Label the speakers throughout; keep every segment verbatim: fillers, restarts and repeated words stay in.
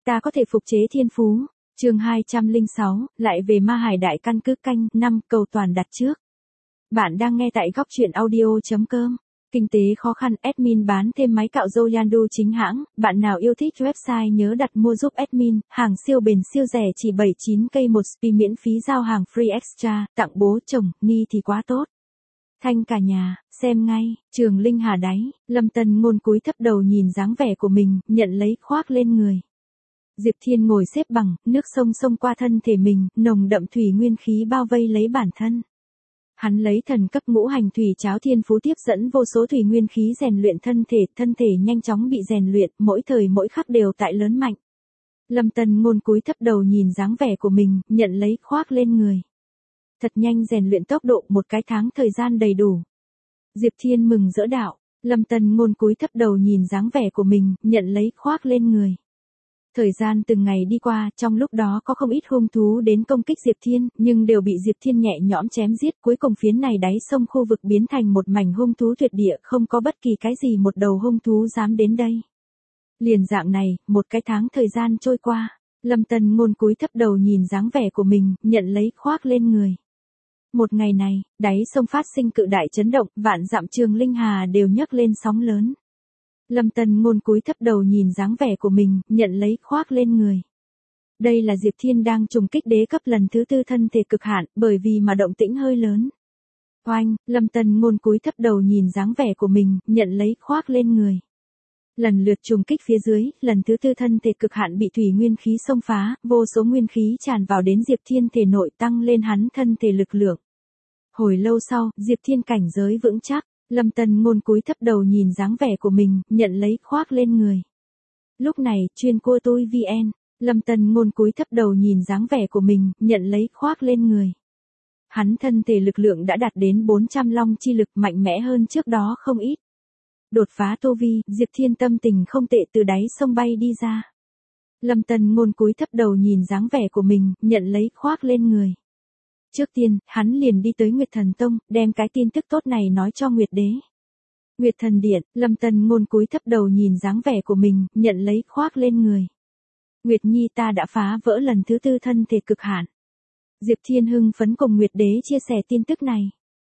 Speaker 1: Ta có thể phục chế thiên phú. Chương hai trăm lẻ sáu, lại về Ma Hải Đại căn cứ canh năm cầu toàn đặt trước. Bạn đang nghe tại góc truyện audio chấm com. Kinh tế khó khăn, admin bán thêm máy cạo râu Yandu chính hãng, bạn nào yêu thích website nhớ đặt mua giúp admin, hàng siêu bền siêu rẻ chỉ bảy mươi chín k một spi miễn phí giao hàng free extra, tặng bố chồng, ni thì quá tốt. Thanh cả nhà, xem ngay, Trường Linh Hà đáy, Lâm Tân Ngôn cúi thấp đầu nhìn dáng vẻ của mình, nhận lấy khoác lên người. Diệp Thiên ngồi xếp bằng, nước sông sông qua thân thể mình, nồng đậm thủy nguyên khí bao vây lấy bản thân. Hắn lấy thần cấp ngũ hành thủy cháo thiên phú tiếp dẫn vô số thủy nguyên khí rèn luyện thân thể, thân thể nhanh chóng bị rèn luyện, mỗi thời mỗi khắc đều tại lớn mạnh. Lâm Tân Ngôn cúi thấp đầu nhìn dáng vẻ của mình, nhận lấy khoác lên người. Thật nhanh rèn luyện tốc độ, một cái tháng thời gian đầy đủ. Diệp Thiên mừng rỡ đạo, Lâm Tân Ngôn cúi thấp đầu nhìn dáng vẻ của mình, nhận lấy khoác lên người. Thời gian từng ngày đi qua, trong lúc đó có không ít hung thú đến công kích Diệp Thiên, nhưng đều bị Diệp Thiên nhẹ nhõm chém giết, cuối cùng phiến này đáy sông khu vực biến thành một mảnh hung thú tuyệt địa, không có bất kỳ cái gì một đầu hung thú dám đến đây. Liền dạng này, một cái tháng thời gian trôi qua, Lâm Tân Ngôn cúi thấp đầu nhìn dáng vẻ của mình, nhận lấy khoác lên người. Một ngày này, đáy sông phát sinh cự đại chấn động, vạn dặm Trường Linh Hà đều nhấc lên sóng lớn. Lâm Tân Ngôn cúi thấp đầu nhìn dáng vẻ của mình, nhận lấy khoác lên người. Đây là Diệp Thiên đang trùng kích đế cấp lần thứ tư thân thể cực hạn, bởi vì mà động tĩnh hơi lớn. Oanh, Lâm Tân Ngôn cúi thấp đầu nhìn dáng vẻ của mình, nhận lấy khoác lên người. Lần lượt trùng kích phía dưới, lần thứ tư thân thể cực hạn bị thủy nguyên khí xông phá, vô số nguyên khí tràn vào đến Diệp Thiên thể nội tăng lên hắn thân thể lực lượng. Hồi lâu sau, Diệp Thiên cảnh giới vững chắc. Lâm Tân Ngôn cúi thấp đầu nhìn dáng vẻ của mình, nhận lấy khoác lên người. Lúc này, chuyên cua tôi vê en, Lâm Tân Ngôn cúi thấp đầu nhìn dáng vẻ của mình, nhận lấy khoác lên người. Hắn thân thể lực lượng đã đạt đến bốn trăm long chi lực, mạnh mẽ hơn trước đó không ít. Đột phá tô vi, Diệp Thiên tâm tình không tệ, từ đáy sông bay đi ra. Lâm Tân Ngôn cúi thấp đầu nhìn dáng vẻ của mình, nhận lấy khoác lên người. Trước tiên, hắn liền đi tới Nguyệt Thần Tông, đem cái tin tức tốt này nói cho Nguyệt Đế. Nguyệt Thần Điện, Lâm Tân Ngôn cúi thấp đầu nhìn dáng vẻ của mình, nhận lấy khoác lên người. Nguyệt Nhi, ta đã phá vỡ lần thứ tư thân thể cực hạn. Diệp Thiên hưng phấn cùng Nguyệt Đế chia sẻ tin tức này.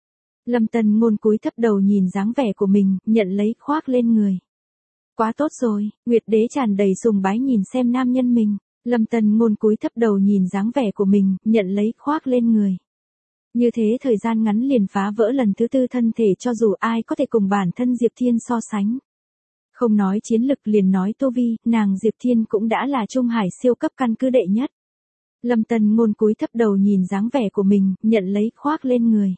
Speaker 1: Lâm Tân Ngôn cúi thấp đầu nhìn dáng vẻ của mình, nhận lấy khoác lên người. Quá tốt rồi, Nguyệt Đế tràn đầy sùng bái nhìn xem nam nhân mình. Lâm Tân Ngôn cúi thấp đầu nhìn dáng vẻ của mình, nhận lấy khoác lên người. Như thế thời gian ngắn liền phá vỡ lần thứ tư thân thể, cho dù ai có thể cùng bản thân Diệp Thiên so sánh. Không nói chiến lực liền nói tô vi, nàng Diệp Thiên cũng đã là Trung Hải siêu cấp căn cứ đệ nhất. Lâm Tân Ngôn cúi thấp đầu nhìn dáng vẻ của mình, nhận lấy khoác lên người.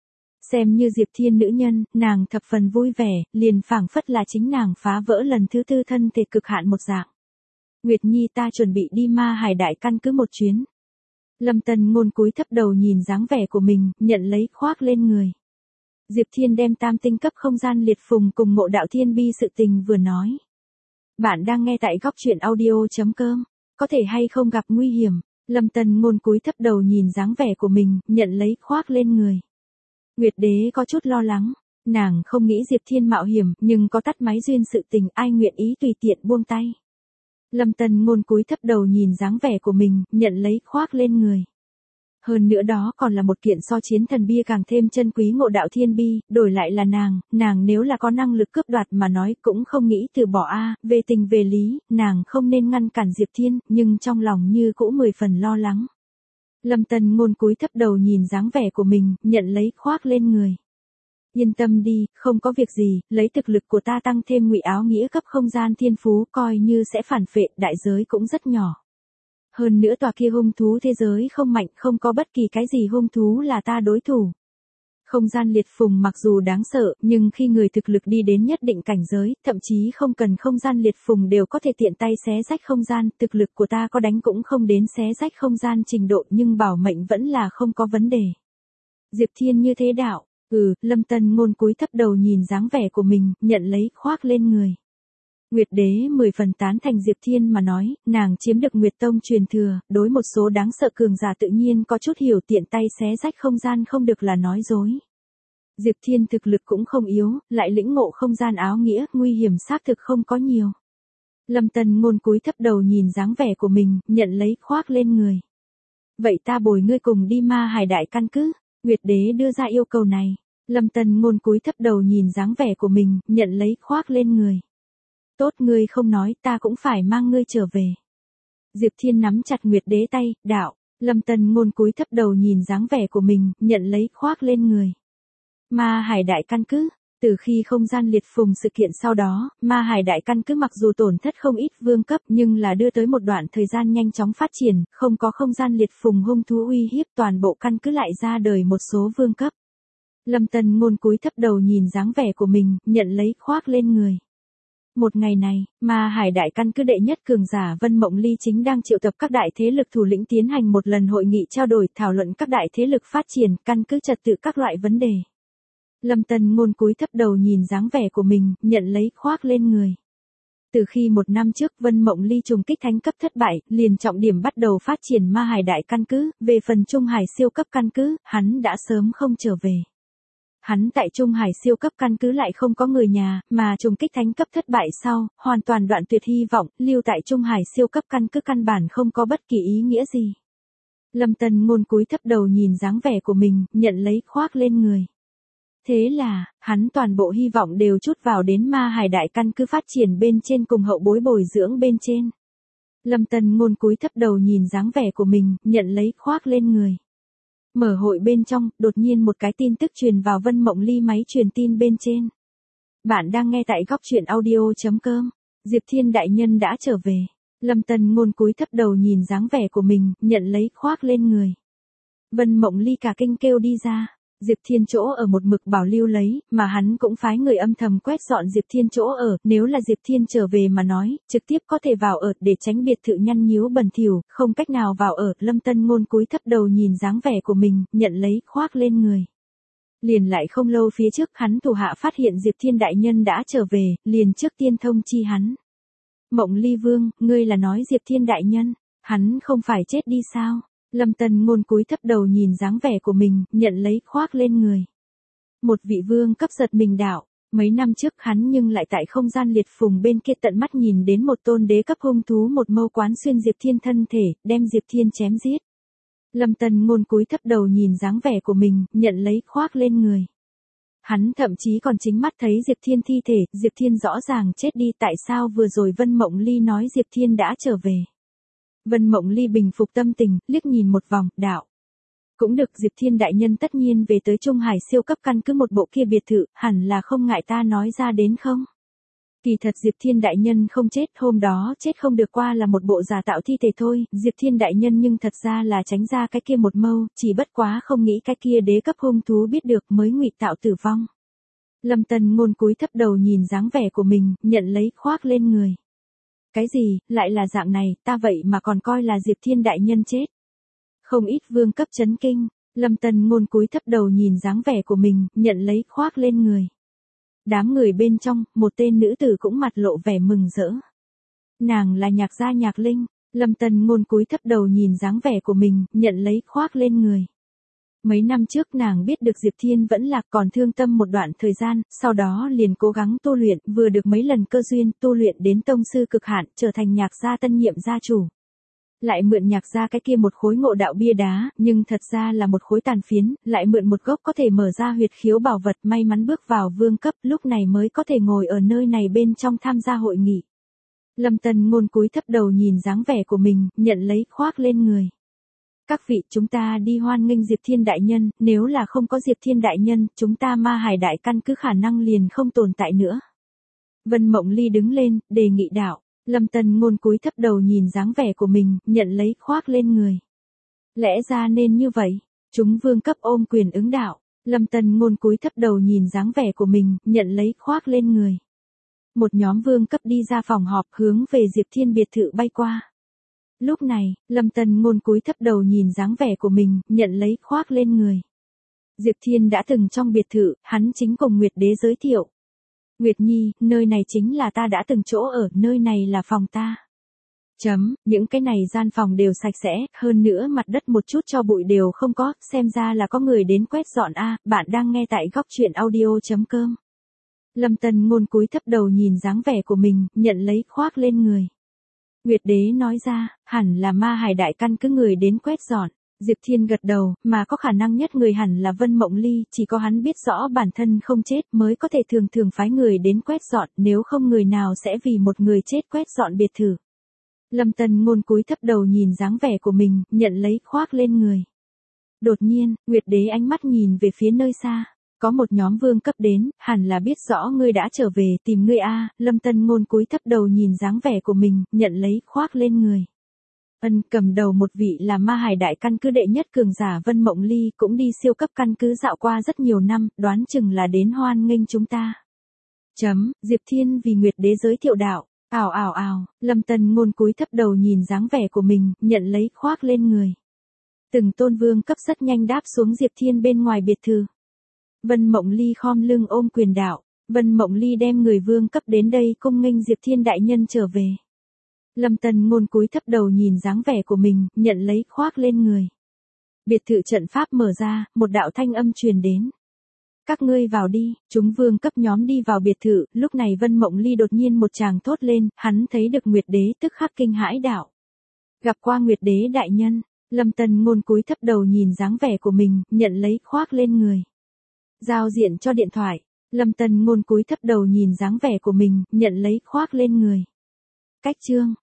Speaker 1: Xem như Diệp Thiên nữ nhân, nàng thập phần vui vẻ, liền phảng phất là chính nàng phá vỡ lần thứ tư thân thể cực hạn một dạng. Nguyệt Nhi, ta chuẩn bị đi Ma Hải Đại căn cứ một chuyến. Lâm Tân Ngôn cúi thấp đầu nhìn dáng vẻ của mình, nhận lấy khoác lên người. Diệp Thiên đem tam tinh cấp không gian liệt phùng cùng Ngộ Đạo Thiên Bi sự tình vừa nói. Bạn đang nghe tại góc truyện audio chấm com. Có thể hay không gặp nguy hiểm. Lâm Tân Ngôn cúi thấp đầu nhìn dáng vẻ của mình, nhận lấy khoác lên người. Nguyệt Đế có chút lo lắng. Nàng không nghĩ Diệp Thiên mạo hiểm, nhưng có tắt máy duyên sự tình, ai nguyện ý tùy tiện buông tay. Lâm Tân Ngôn cúi thấp đầu nhìn dáng vẻ của mình, nhận lấy khoác lên người. Hơn nữa đó còn là một kiện so chiến thần bia càng thêm chân quý Ngộ Đạo Thiên Bi, đổi lại là nàng, nàng nếu là có năng lực cướp đoạt mà nói cũng không nghĩ từ bỏ a, về tình về lý, nàng không nên ngăn cản Diệp Thiên, nhưng trong lòng như cũ mười phần lo lắng. Lâm Tân Ngôn cúi thấp đầu nhìn dáng vẻ của mình, nhận lấy khoác lên người. Yên tâm đi, không có việc gì, lấy thực lực của ta tăng thêm ngụy áo nghĩa cấp không gian thiên phú, coi như sẽ phản phệ, đại giới cũng rất nhỏ. Hơn nữa tòa kia hung thú thế giới không mạnh, không có bất kỳ cái gì hung thú là ta đối thủ. Không gian liệt phùng mặc dù đáng sợ, nhưng khi người thực lực đi đến nhất định cảnh giới, thậm chí không cần không gian liệt phùng đều có thể tiện tay xé rách không gian, thực lực của ta có đánh cũng không đến xé rách không gian trình độ, nhưng bảo mệnh vẫn là không có vấn đề. Diệp Thiên như thế đạo. Ừ, Lâm Tân Ngôn cúi thấp đầu nhìn dáng vẻ của mình, nhận lấy khoác lên người. Nguyệt Đế mười phần tán thành Diệp Thiên mà nói, nàng chiếm được Nguyệt Tông truyền thừa, đối một số đáng sợ cường giả tự nhiên có chút hiểu, tiện tay xé rách không gian không được là nói dối. Diệp Thiên thực lực cũng không yếu, lại lĩnh ngộ không gian áo nghĩa, nguy hiểm xác thực không có nhiều. Lâm Tân Ngôn cúi thấp đầu nhìn dáng vẻ của mình, nhận lấy khoác lên người. Vậy ta bồi ngươi cùng đi Ma Hải đại căn cứ. Nguyệt đế đưa ra yêu cầu này. Lâm Tân Ngôn cúi thấp đầu nhìn dáng vẻ của mình, nhận lấy khoác lên người. Tốt, ngươi không nói, ta cũng phải mang ngươi trở về. Diệp Thiên nắm chặt Nguyệt đế tay, đạo. Lâm Tân Ngôn cúi thấp đầu nhìn dáng vẻ của mình, nhận lấy khoác lên người. Ma Hải đại căn cứ. Từ khi không gian liệt phùng sự kiện sau đó, Ma Hải đại căn cứ mặc dù tổn thất không ít vương cấp nhưng là đưa tới một đoạn thời gian nhanh chóng phát triển, không có không gian liệt phùng hung thú uy hiếp, toàn bộ căn cứ lại ra đời một số vương cấp. Lâm Tân Ngôn cúi thấp đầu nhìn dáng vẻ của mình, nhận lấy khoác lên người. Một ngày này, Ma Hải đại căn cứ đệ nhất cường giả Vân Mộng Ly chính đang triệu tập các đại thế lực thủ lĩnh tiến hành một lần hội nghị trao đổi thảo luận các đại thế lực phát triển, căn cứ trật tự các loại vấn đề. Lâm Tân Ngôn cúi thấp đầu nhìn dáng vẻ của mình, nhận lấy khoác lên người. Từ khi một năm trước Vân Mộng Ly trùng kích thánh cấp thất bại, liền trọng điểm bắt đầu phát triển Ma Hải đại căn cứ, về phần Trung Hải siêu cấp căn cứ, hắn đã sớm không trở về. Hắn tại Trung Hải siêu cấp căn cứ lại không có người nhà, mà trùng kích thánh cấp thất bại sau, hoàn toàn đoạn tuyệt hy vọng, lưu tại Trung Hải siêu cấp căn cứ căn bản không có bất kỳ ý nghĩa gì. Lâm Tân Ngôn cúi thấp đầu nhìn dáng vẻ của mình, nhận lấy khoác lên người. Thế là, hắn toàn bộ hy vọng đều chút vào đến Ma Hải đại căn cứ phát triển bên trên cùng hậu bối bồi dưỡng bên trên. Lâm Tân Ngôn cúi thấp đầu nhìn dáng vẻ của mình, nhận lấy khoác lên người. Mở hội bên trong, đột nhiên một cái tin tức truyền vào Vân Mộng Ly máy truyền tin bên trên. Bạn đang nghe tại góc truyện audio chấm com. Diệp Thiên đại nhân đã trở về. Lâm Tân Ngôn cúi thấp đầu nhìn dáng vẻ của mình, nhận lấy khoác lên người. Vân Mộng Ly cả kinh kêu đi ra. Diệp Thiên chỗ ở một mực bảo lưu lấy, mà hắn cũng phái người âm thầm quét dọn Diệp Thiên chỗ ở, nếu là Diệp Thiên trở về mà nói, trực tiếp có thể vào ở để tránh biệt thự nhăn nhúu bẩn thỉu, không cách nào vào ở. Lâm Tân Ngôn cúi thấp đầu nhìn dáng vẻ của mình, nhận lấy khoác lên người. Liền lại không lâu phía trước hắn thủ hạ phát hiện Diệp Thiên đại nhân đã trở về, liền trước tiên thông chi hắn. Mộng Ly Vương, ngươi là nói Diệp Thiên đại nhân, hắn không phải chết đi sao? Lâm Tân Ngôn cúi thấp đầu nhìn dáng vẻ của mình, nhận lấy khoác lên người. Một vị vương cấp giật mình đạo, mấy năm trước hắn nhưng lại tại không gian liệt phùng bên kia tận mắt nhìn đến một tôn đế cấp hung thú một mâu quán xuyên Diệp Thiên thân thể, đem Diệp Thiên chém giết. Lâm Tân Ngôn cúi thấp đầu nhìn dáng vẻ của mình, nhận lấy khoác lên người. Hắn thậm chí còn chính mắt thấy Diệp Thiên thi thể, Diệp Thiên rõ ràng chết đi, tại sao vừa rồi Vân Mộng Ly nói Diệp Thiên đã trở về. Vân Mộng Ly bình phục tâm tình, liếc nhìn một vòng, đạo. Cũng được, Diệp Thiên đại nhân tất nhiên về tới Trung Hải siêu cấp căn cứ một bộ kia biệt thự, hẳn là không ngại ta nói ra đến không? Kỳ thật Diệp Thiên đại nhân không chết, hôm đó chết không được qua là một bộ giả tạo thi thể thôi, Diệp Thiên đại nhân nhưng thật ra là tránh ra cái kia một mâu, chỉ bất quá không nghĩ cái kia đế cấp hung thú biết được mới ngụy tạo tử vong. Lâm Tân Ngôn cúi thấp đầu nhìn dáng vẻ của mình, nhận lấy khoác lên người. Cái gì, lại là dạng này, ta vậy mà còn coi là Diệp Thiên đại nhân chết. Không ít vương cấp chấn kinh, Lâm Tân Ngôn cúi thấp đầu nhìn dáng vẻ của mình, nhận lấy khoác lên người. Đám người bên trong, một tên nữ tử cũng mặt lộ vẻ mừng rỡ. Nàng là Nhạc gia Nhạc Linh, Lâm Tân Ngôn cúi thấp đầu nhìn dáng vẻ của mình, nhận lấy khoác lên người. Mấy năm trước nàng biết được Diệp Thiên vẫn lạc còn thương tâm một đoạn thời gian, sau đó liền cố gắng tu luyện, vừa được mấy lần cơ duyên tu luyện đến tông sư cực hạn, trở thành Nhạc gia tân nhiệm gia chủ. Lại mượn Nhạc gia cái kia một khối ngộ đạo bia đá, nhưng thật ra là một khối tàn phiến, lại mượn một gốc có thể mở ra huyệt khiếu bảo vật, may mắn bước vào vương cấp, lúc này mới có thể ngồi ở nơi này bên trong tham gia hội nghị. Lâm Tân Ngôn cúi thấp đầu nhìn dáng vẻ của mình, nhận lấy khoác lên người. Các vị, chúng ta đi hoan nghênh Diệp Thiên đại nhân, nếu là không có Diệp Thiên đại nhân, chúng ta Ma Hải đại căn cứ khả năng liền không tồn tại nữa. Vân Mộng Ly đứng lên, đề nghị đạo. Lâm Tân Ngôn cúi thấp đầu nhìn dáng vẻ của mình, nhận lấy khoác lên người. Lẽ ra nên như vậy, chúng vương cấp ôm quyền ứng đạo. Lâm Tân Ngôn cúi thấp đầu nhìn dáng vẻ của mình, nhận lấy khoác lên người. Một nhóm vương cấp đi ra phòng họp hướng về Diệp Thiên biệt thự bay qua. Lúc này, Lâm Tân Ngôn cúi thấp đầu nhìn dáng vẻ của mình, nhận lấy khoác lên người. Diệp Thiên đã từng trong biệt thự, hắn chính cùng Nguyệt Đế giới thiệu. Nguyệt Nhi, nơi này chính là ta đã từng chỗ ở, nơi này là phòng ta. Chấm, những cái này gian phòng đều sạch sẽ, hơn nữa mặt đất một chút cho bụi đều không có, xem ra là có người đến quét dọn a. Bạn đang nghe tại góc truyện audio chấm com. Lâm Tân Ngôn cúi thấp đầu nhìn dáng vẻ của mình, nhận lấy khoác lên người. Nguyệt Đế nói ra, hẳn là Ma Hải đại căn cứ người đến quét dọn. Diệp Thiên gật đầu, mà có khả năng nhất người hẳn là Vân Mộng Ly, chỉ có hắn biết rõ bản thân không chết mới có thể thường thường phái người đến quét dọn, nếu không người nào sẽ vì một người chết quét dọn biệt thự. Lâm Tân Ngôn cúi thấp đầu nhìn dáng vẻ của mình, nhận lấy khoác lên người. Đột nhiên, Nguyệt Đế ánh mắt nhìn về phía nơi xa. Có một nhóm vương cấp đến, hẳn là biết rõ ngươi đã trở về tìm ngươi a. Lâm Tân Ngôn cúi thấp đầu nhìn dáng vẻ của mình, nhận lấy khoác lên người. Ân, cầm đầu một vị là Ma Hải đại căn cứ đệ nhất cường giả Vân Mộng Ly, cũng đi siêu cấp căn cứ dạo qua rất nhiều năm, đoán chừng là đến hoan nghênh chúng ta. Chấm, Diệp Thiên vì Nguyệt Đế giới thiệu đạo. Ào ào ào, Lâm Tân Ngôn cúi thấp đầu nhìn dáng vẻ của mình, nhận lấy khoác lên người. Từng tôn vương cấp rất nhanh đáp xuống Diệp Thiên bên ngoài biệt thự. Vân Mộng Ly khom lưng ôm quyền đạo. Vân Mộng Ly đem người vương cấp đến đây cung nghênh Diệp Thiên đại nhân trở về. Lâm Tân Ngôn cúi thấp đầu nhìn dáng vẻ của mình, nhận lấy khoác lên người. Biệt thự trận pháp mở ra, một đạo thanh âm truyền đến. Các ngươi vào đi, chúng vương cấp nhóm đi vào biệt thự, lúc này Vân Mộng Ly đột nhiên một tràng thốt lên, hắn thấy được Nguyệt Đế tức khắc kinh hãi đạo. Gặp qua Nguyệt Đế đại nhân, Lâm Tân Ngôn cúi thấp đầu nhìn dáng vẻ của mình, nhận lấy khoác lên người. Giao diện cho điện thoại, Lâm Tân Ngôn cúi thấp đầu nhìn dáng vẻ của mình, nhận lấy khoác lên người. Cách chương